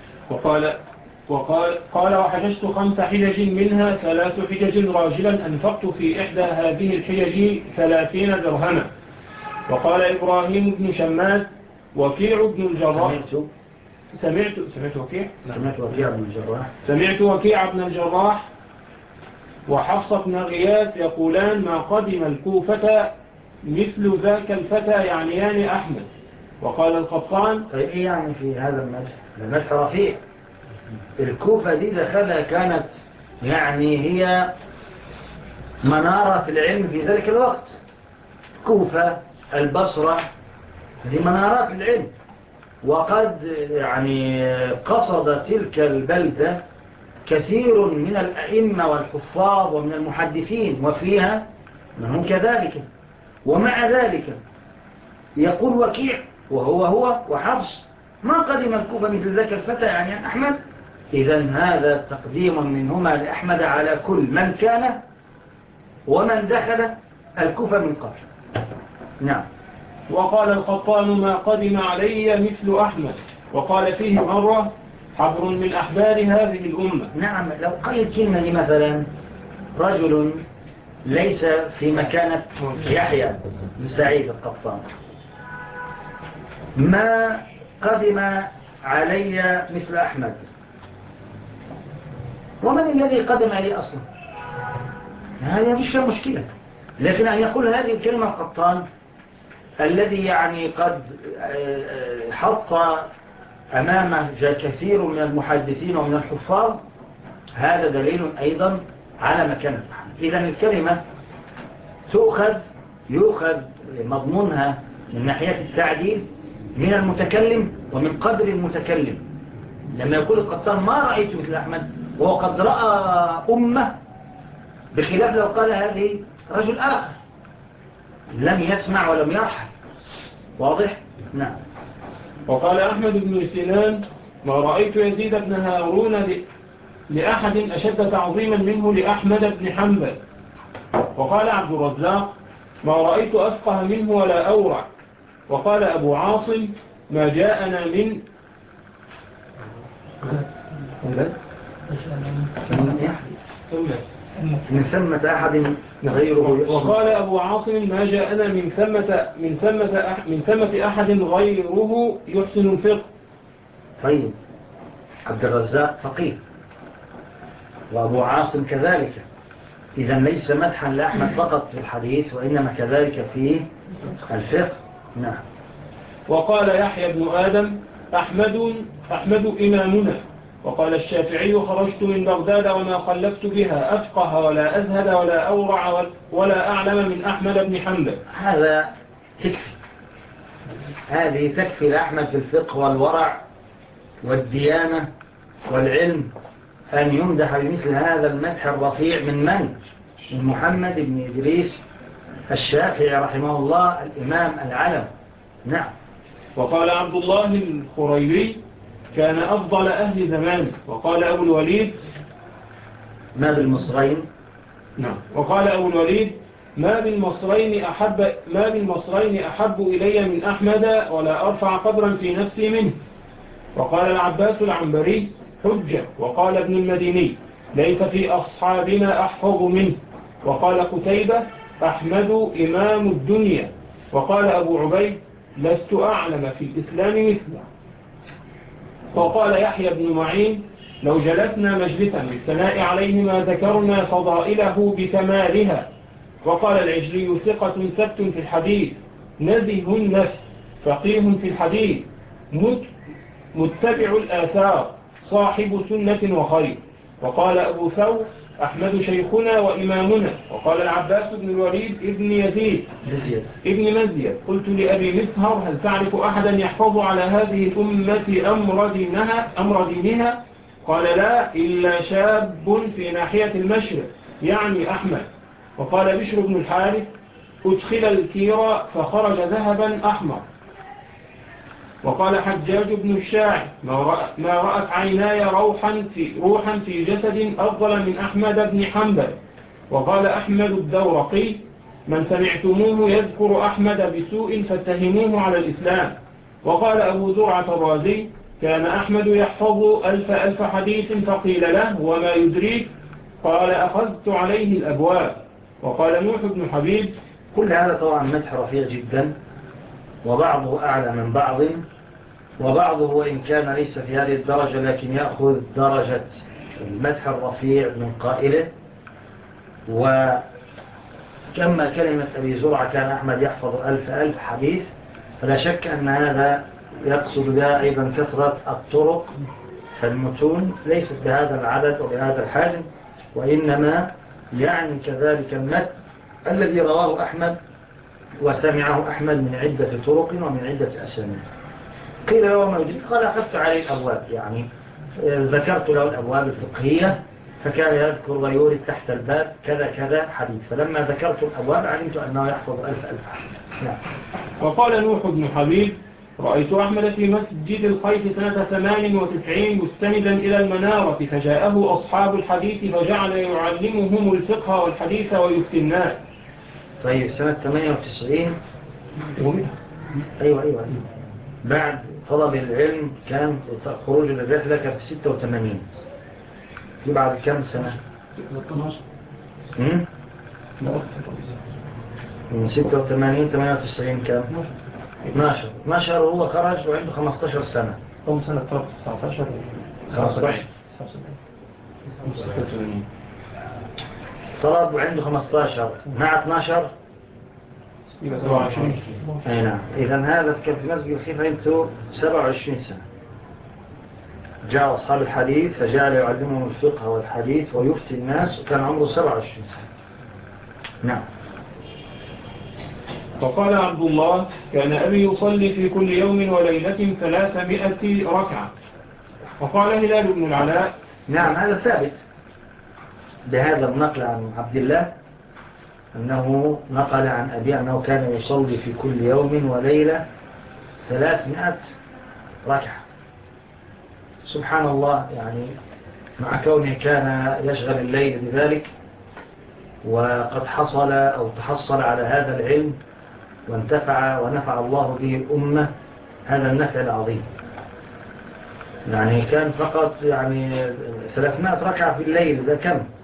قال وحججت 5 حجج، منها 3 حجج راجلا أنفقت في إحدى هذه الحجج 30 درهما. وقال إبراهيم بن شماد وكيع بن الجراح سمعت وكيع بن الجراح وحفصة بن غياث يقولان ما قدم الكوفة مثل ذاك الفتى يعنيان أحمد. وقال القطان طيب إيه يعني في هذا المدح؟ المدح رفيع. الكوفة دي دخلها كانت يعني هي منارة العلم في ذلك الوقت. كوفة، البصرة، هذه منارات العلم. وقد يعني قصد تلك البلدة كثير من الأئمة والحفاظ ومن المحدثين، وفيها من هم كذلك. ومع ذلك يقول وكيع وهو وحفص ما قدم الكوفة مثل ذاك الفتى يعني أحمد. إذن هذا تقديم منهما لأحمد على كل من كان ومن دخل الكوفة من قبل. نعم. وقال القطان ما قدم علي مثل أحمد. وقال فيه مرة حبر من أحبار هذه الأمة. نعم. لو قيل كلمة لي مثلا رجل ليس في مكانة يحيى بن سعيد القطان، ما قدم علي مثل أحمد، ومن الذي قدم علي أصلا؟ هذا مش فيها مشكلة. لكن أن يقول هذه الكلمة القطان الذي يعني قد حط أمامه كثير من المحدثين ومن الحفاظ، هذا دليل أيضا على مكانة أحمد. إذن الكلمة يؤخذ مضمونها من ناحية التعديل من المتكلم ومن قدر المتكلم. لما يقول القطان ما رأيت مثل أحمد وهو قد رأى أمة، بخلاف لو قال هذه رجل آخر لم يسمع ولم يرحل. واضح؟ نعم. وقال أحمد بن سنان ما رأيت يزيد بن هارون لأحد أشد تعظيما منه لأحمد بن حنبل. وقال عبد الرزاق ما رأيت أفقه منه ولا أورع. وقال أبو عاصم ما جاءنا من من ثمة أحد غيره. وقال أبو عاصم ما جاءنا من ثمة أحد غيره يحسن الفقه. طيب، عبد الرزاق فقيه وأبو عاصم كذلك، إذا ليس مدحا لأحمد فقط في الحديث وإنما كذلك في الفقه. نعم. وقال يحيى بن آدم أحمد إمامنا. وقال الشافعي خرجت من بغداد وما خلفت بها أفقه ولا أزهد ولا أورع ولا أعلم من أحمد بن حنبل. هذا تكفي، هذه تكفي لأحمد في الفقه والورع والديانة والعلم أن يمدح بمثل هذا المدح الرفيع من محمد بن إدريس الشافعي رحمه الله الإمام العلم. نعم. وقال عبد الله الخريبي كان أفضل أهل زمان. وقال أبو الوليد ما بالمصرين. نعم. وقال أبو الوليد ما بالمصرين أحب إلي من أحمد ولا أرفع قدرا في نفسي منه. وقال العباس العنبري حجة. وقال ابن المديني ليس في أصحابنا أحفظ منه. وقال قتيبة أحمد إمام الدنيا. وقال أبو عبيد لست أعلم في الإسلام مثله. وقال يحيى بن معين لو جلسنا مجلسا للثناء عليه ما ذكرنا فضائله بكمالها. وقال العجلي ثقة ثبت في الحديث نزه النفس فقيه في الحديث متبع الآثار صاحب سنة وخير. وقال أبو ثور أحمد شيخنا وإمامنا. وقال العباس بن الوليد ابن يزيد ابن مزيد قلت لأبي مصهر هل تعرف أحدا يحفظ على هذه الأمة أمر دينها؟ قال لا إلا شاب في ناحية المشرق يعني أحمد. وقال بشر بن الحارث أدخل الكير فخرج ذهبا أحمر. وقال حجاج بن الشاعر ما رأت عيناي روحا في جسد أفضل من أحمد بن حنبل. وقال أحمد الدورقي من سمعتموه يذكر أحمد بسوء فاتهموه على الإسلام. وقال أبو زرعة الرازي كان أحمد يحفظ ألف حديث فقيل له وما يدريك قال أخذت عليه الأبواب. وقال نوح بن حبيب كل هذا طبعا مدح رفيع جدا وبعضه أعلى من بعض وبعضه وإن كان ليس في هذه الدرجة لكن يأخذ درجة المدح الرفيع من قائله. وكما كلمة أبي زرعة كان أحمد يحفظ ألف حديث فلا شك أن هذا يقصد بها أيضا كثرة الطرق فالمتون ليست بهذا العدد وبهذا الحجم وإنما يعني كذلك المتن الذي رواه أحمد وسمعه أحمد من عدة طرق ومن عدة أسانيد. قيل له ما يجيب قال أخذت عليه الأبواب يعني ذكرت له الأبواب الفقهية فكان يذكر ويورد تحت الباب كذا كذا حديث فلما ذكرت الأبواب علمت أنه يحفظ ألف حديث. نعم. وقال نوح بن حبيب رأيت أحمد في مسجد الخيف سنة 98 مستندا إلى المنارة فجاءه أصحاب الحديث فجعل يعلمهم الفقه والحديث ويفتي الناس. طيب سنة 98 أيوة بعد طلب العلم كان خروج الرحلة كان في 86 بعد كم سنة؟ 12 من 86 98 كم؟ 12 وهو خرج وعنده 15 سنة. كم سنة 19 15 طلب وعنده 15 مع 12 يبقى 27. أي نعم. إذن هذا كان في مسجد الخيف عنده 27 سنة. جاء أصحاب الحديث فجعل يعلمهم الفقه والحديث ويفتي الناس وكان عمره 27 سنة. نعم. فقال عبد الله كان أبي يصلي في كل يوم وليلة 300 ركعة. وقال هلال بن العلاء نعم هذا ثابت بهذا النقل عن عبد الله أنه نقل عن أبي أنه كان يصلي في كل يوم وليلة 300 ركعة. سبحان الله يعني مع كونه كان يشغل الليل بذلك وقد حصل أو تحصل على هذا العلم وانتفع ونفع الله به الأمة هذا النفع العظيم. يعني كان فقط يعني 300 ركعة في الليل، ده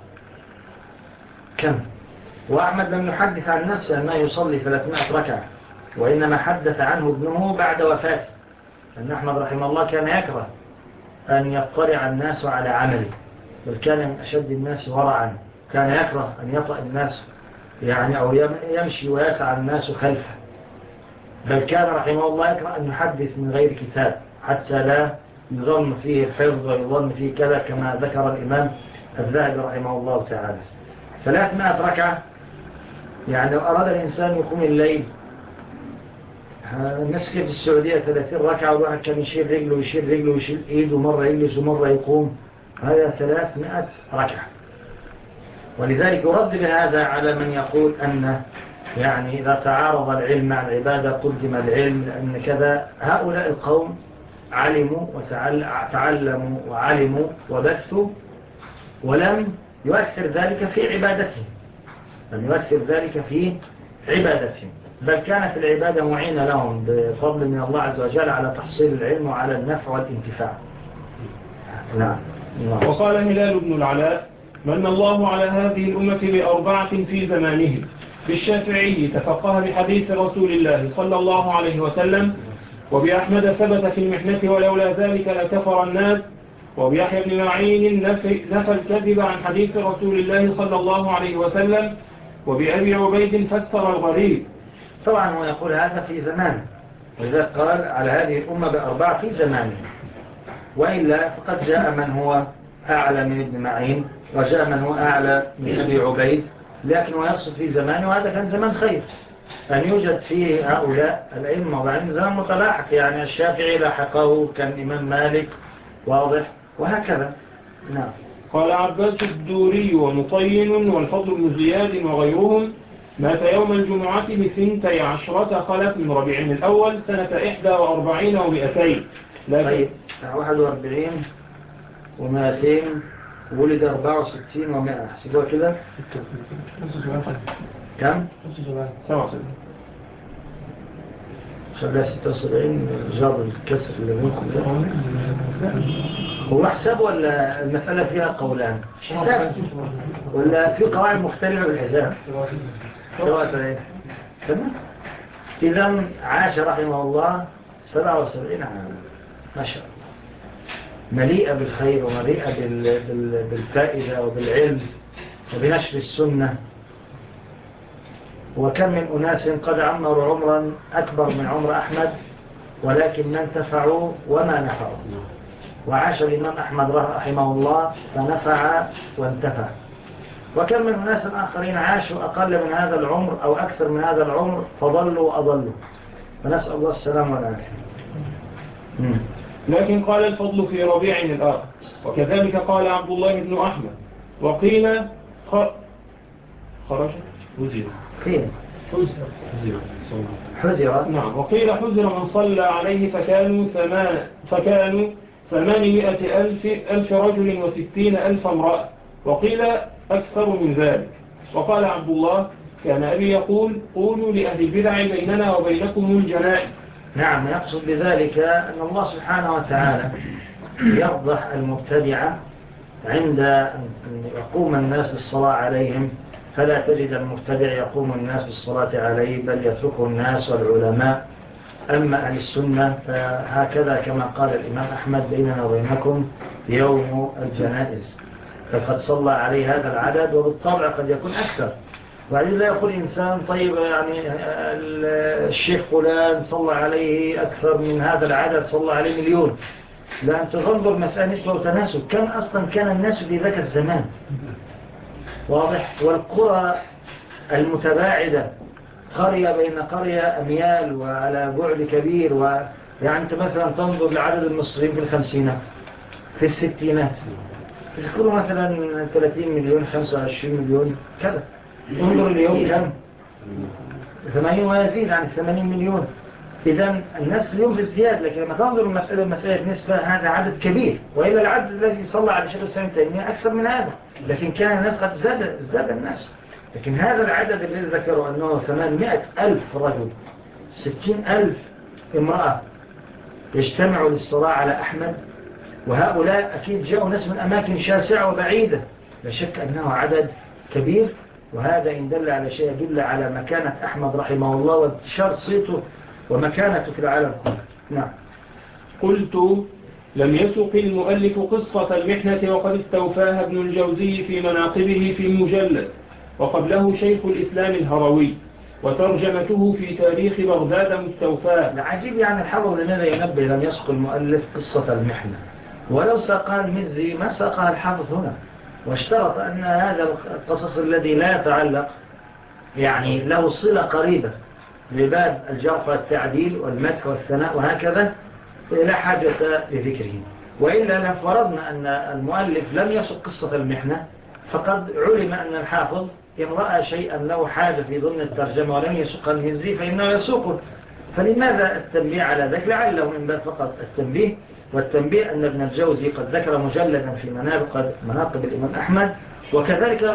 كم وأحمد لم يحدث عن نفسه أنه يصلي 300 ركعة، وإنما حدث عنه ابنه بعد وفاته، أن أحمد رحمه الله كان يكره أن يطلع الناس على عمله، بل كان من أشد الناس ورعا، كان يكره أن يطأ الناس يعني أو يمشي ويسعى الناس خلفه، بل كان رحمه الله يكره أن يحدث من غير كتاب حتى لا يظن فيه الحفظ ويظن فيه كذا، كما ذكر الإمام الذهبي رحمه الله تعالى. 300 ركعة، يعني لو أراد الإنسان يقوم الليل، الناس في السعودية 30 ركعة، والواحد كان يشيل رجله ويشيل رجله ويشيل إيده، مرة يجلس ومرة يقوم، هذا 300 ركعة. ولذلك يرد بهذا على من يقول أن يعني إذا تعارض العلم مع العبادة قدم العلم، لأن كذا. هؤلاء القوم علموا وتعلموا وعلموا وبثوا، ولم يؤثر ذلك في عبادتهم، بل كانت العبادة معينة لهم بفضل من الله عز وجل على تحصيل العلم وعلى النفع والانتفاع. نعم. وقال هلال بن العلاء: من الله على هذه الأمة ب4 في زمانهم. بالشافعي تفقه بحديث رسول الله صلى الله عليه وسلم، وبأحمد ثبت في المحنة ولولا ذلك لكفر الناس، وبيحيى بن معين نفى الكذب عن حديث رسول الله صلى الله عليه وسلم، وبأبي عبيد فسر الغريب. طبعا هو يقول هذا في زمان، وإذا قال على هذه الأمة ب4 في زمانه، وإلا فقد جاء من هو أعلى من ابن معين، وجاء من هو أعلى من أبي عبيد، لكن هو يقصد في زمانه، وهذا كان زمان خير أن يوجد فيه هؤلاء الأئمة، وبعدين زمان متلاحق، يعني الشافعي لاحقه، كان إمام مالك، واضح، وهكذا. نعم. قال عباس الدوري ومطين والفضل بن زياد وغيرهم: مات يوم الجمعة ب12 خلف من ربيع الأول سنة 41 و200. طيب 41 و200، ولد 64 و100، حسبوها كده كم؟ 77. خلال 76 جار الكسر اللي منكم ده. هو حساب ولا المسألة فيها قولان؟ حساب ولا في قواعد مختلفة بالحساب؟ تمام. إذن عاش رحمه الله 77 عاما، ما شاء الله، مليئة بالخير ومليئة بالفائدة وبالعلم وبنشر السنة. وكم من أناس قد عمروا عمرا أكبر من عمر أحمد، ولكن ما انتفعوا وما نفعوا. وعاش الإمام أحمد رحمه الله فنفع وانتفع. وكم من أناس آخرين عاشوا أقل من هذا العمر أو أكثر من هذا العمر فضلوا وأضلوا، فنسأل الله السلام والعافية. لكن قال الفضل في ربيع الآخر، وكذلك قال عبد الله بن أحمد. وقيل خرج حزر. نعم. وقيل حزر من صلى عليه فكانوا 800,000 رجل و60,000 امرأة، وقيل أكثر من ذلك. وقال عبد الله: كان أبي يقول: قولوا لأهل البدع بيننا وبينكم الجنائز. نعم، يقصد بذلك أن الله سبحانه وتعالى يفضح المبتدعة عند أن يقوم الناس بالصلاة عليهم، فلا تجد المبتدع يقوم الناس بالصلاة عليه، بل يتركه الناس والعلماء. أما أهل السنة فهكذا كما قال الإمام أحمد: بيننا وبينكم يوم الجنائز، فقد صلى عليه هذا العدد، وبالطبع قد يكون أكثر. وعليه لا يقول إنسان: طيب يعني الشيخ فلان صلى عليه أكثر من هذا العدد، صلى عليه 1,000,000. لا، أنت تنظر مسألة نسبة وتناسب، كم أصلا كان الناس في ذاك الزمان، واضح. والقرى المتباعدة، قرية بين قرية أميال وعلى بعد كبير، ويعني أنت مثلا تنظر لعدد المصريين في الخمسينات، في الستينات، يذكروا مثلا 30 مليون 25 مليون كذا. انظر اليوم كم، 80 ويزيد عن 80 مليون. إذن الناس اليوم في ازدياد، لكن لما تنظر المسألة نسبة، هذا عدد كبير، وإلا العدد الذي صلى على شيخ الإسلام ابن تيمية أكثر من هذا، لكن كان الناس قد ازداد الناس. لكن هذا العدد الذي ذكروا أنه 800,000 رجل، 60,000 امرأة، يجتمعوا للصلاة على أحمد، وهؤلاء أكيد جاءوا ناس من أماكن شاسعة وبعيدة، لا شك أنه عدد كبير، وهذا إن دل على شيء يدل على مكانة أحمد رحمه الله وانتشار صيته ومكانته في العالم كله. نعم. قلت: لم يسق المؤلف قصة المحنة وقد استوفاها ابن الجوزي في مناقبه في مجلد، وقبله شيخ الإسلام الهروي، وترجمته في تاريخ بغداد مستوفاه. العجيب يعني الحافظ لماذا ينبه لم يسق المؤلف قصة المحنة، ولو ساقها المزي ما ساقها الحافظ هنا، واشترط أن هذا القصص الذي لا يتعلق يعني له صلة قريبة لباب الجرح والتعديل والمدح والثناء وهكذا لا حاجة لذكره. وإلا لفرضنا أن المؤلف لم يسق قصة المحنة، فقد علم أن الحافظ إن رأى شيئا له حاجة في ضمن الترجمة ولم يسق المزي فإنه يسوقه. فلماذا التنبيه على ذلك؟ لعله من باب فقط التنبيه، والتنبيه أن ابن الجوزي قد ذكر مجلدا في مناقب الإمام أحمد، وكذلك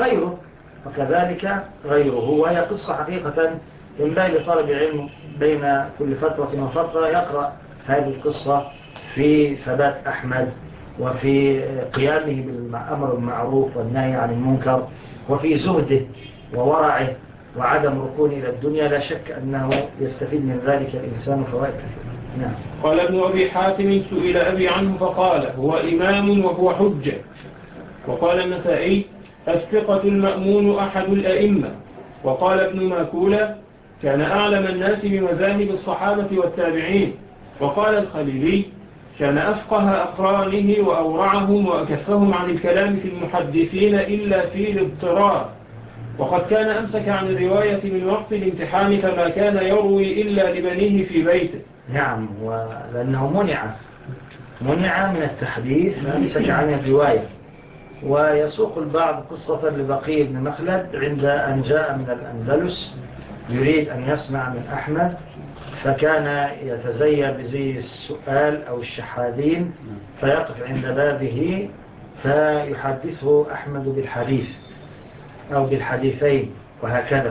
غيره، وهي قصة حقيقة ينبغي لطالب العلم بين كل فترة وفترة يقرأ هذه القصة في ثبات أحمد، وفي قيامه بالأمر المعروف والنهي عن المنكر، وفي زهده وورعه وعدم ركونه إلى الدنيا. لا شك أنه يستفيد من ذلك الإنسان فوائد كثيرة. نعم. قال ابن أبي حاتم: سئل أبي عنه فقال: هو إمام وهو حجة. وقال النسائي: الثقة المأمون أحد الأئمة. وقال ابن ماكولة: كان أعلم الناس بمذاهب الصحابة والتابعين. وقال الخليلي: كان أفقه أقرانه وأورعهم وأكفهم عن الكلام في المحدثين إلا في الاضطرار. وقد كان أمسك عن الرواية من وقت الامتحان، فما كان يروي إلا لبنيه في بيته. نعم، ولأنه منع من التحديث فأمسك عن الرواية. ويسوق البعض قصة لبقي بن مخلد عند أن جاء من الأندلس يريد أن يسمع من أحمد، فكان يتزيى بزي السؤال أو الشحاذين، فيقف عند بابه فيحدثه أحمد بالحديث أو بالحديثين وهكذا.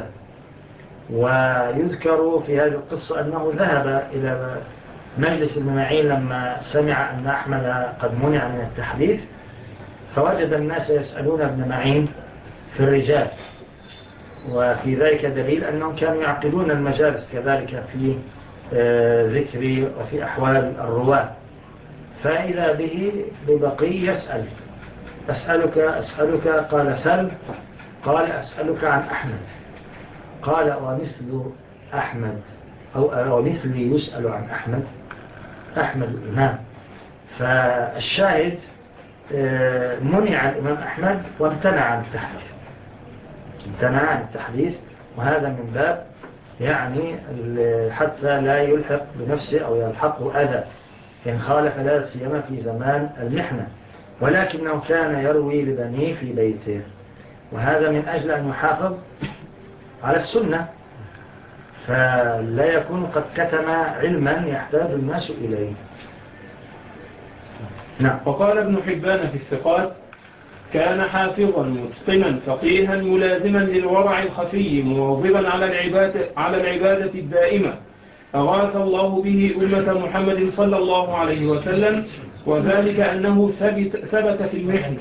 ويذكر في هذه القصة أنه ذهب إلى مجلس ابن معين لما سمع أن أحمد قد منع من التحديث، فوجد الناس يسألون ابن معين في الرجال، وفي ذلك دليل أنهم كانوا يعقدون المجالس كذلك في ذكر وفي أحوال الرواة. فإذا به ببقي يسأل: أسألك قال: سل. قال: أسألك عن أحمد. قال: ومثل أحمد أو مثلي يسأل عن أحمد الإمام. فالشاهد منع الإمام أحمد وامتنع عن التحديث، وهذا من باب يعني حتى لا يلحق بنفسه أو يلحقه أذى إن خالف، لا سيما في زمان المحنة. ولكنه كان يروي لبنيه في بيته، وهذا من أجل أن يحافظ على السنة، فلا يكون قد كتم علما يحتاج الناس إليه. نعم. وقال ابن حبان في الثقات: كان حافظا متقنا فقيها ملازما للورع الخفي مواظبا على العبادة الدائمة، أغاث الله به أمة محمد صلى الله عليه وسلم، وذلك أنه ثبت في المحنة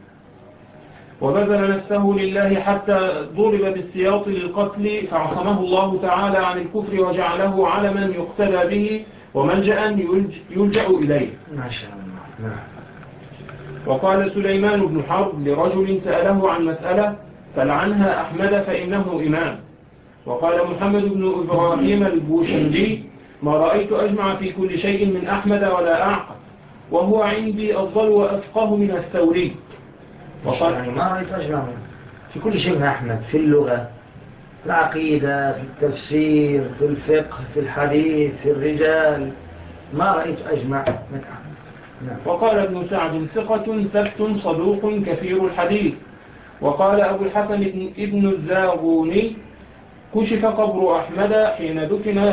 وبذل نفسه لله حتى ضرب بالسياط للقتل، فعصمه الله تعالى عن الكفر وجعله علما يقتدى به وملجأ يلجأ إليه. ما شاء الله. وقال سليمان بن حرب لرجل سأله عن مسألة: فلعنها أحمد فإنه إمام. وقال محمد بن إبراهيم البوشنجي: ما رأيت أجمع في كل شيء من أحمد ولا أعقل، وهو عندي أفضل وأفقه من الثوري. وقال يعني ما رأيت أجمع في كل شيء من أحمد، في اللغة، في العقيدة، في التفسير، في الفقه، في الحديث، في الرجال، ما رأيت أجمع من أحمد. وقال ابن سعد: ثقة ثبت صدوق كثير الحديث. وقال أبو الحسن ابن الزاغوني: كشف قبر أحمد حين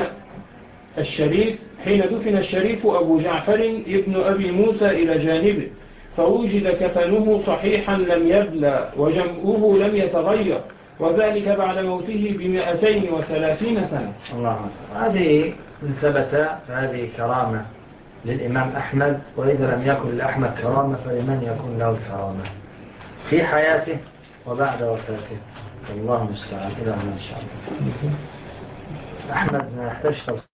دفن الشريف أبو جعفر ابن أبي موسى إلى جانبه، فوجد كفنه صحيحا لم يبلى وجمعه لم يتغير، وذلك بعد موته 230 سنة. الله. هذه من ثبت هذه كرامة للإمام أحمد، وإذا لم يكن لأحمد كرامة فلمن يكون له الكرامة في حياته وبعد وفاته؟ الله المستعان. إلى هنا إن شاء الله. أحمد ما يحتاج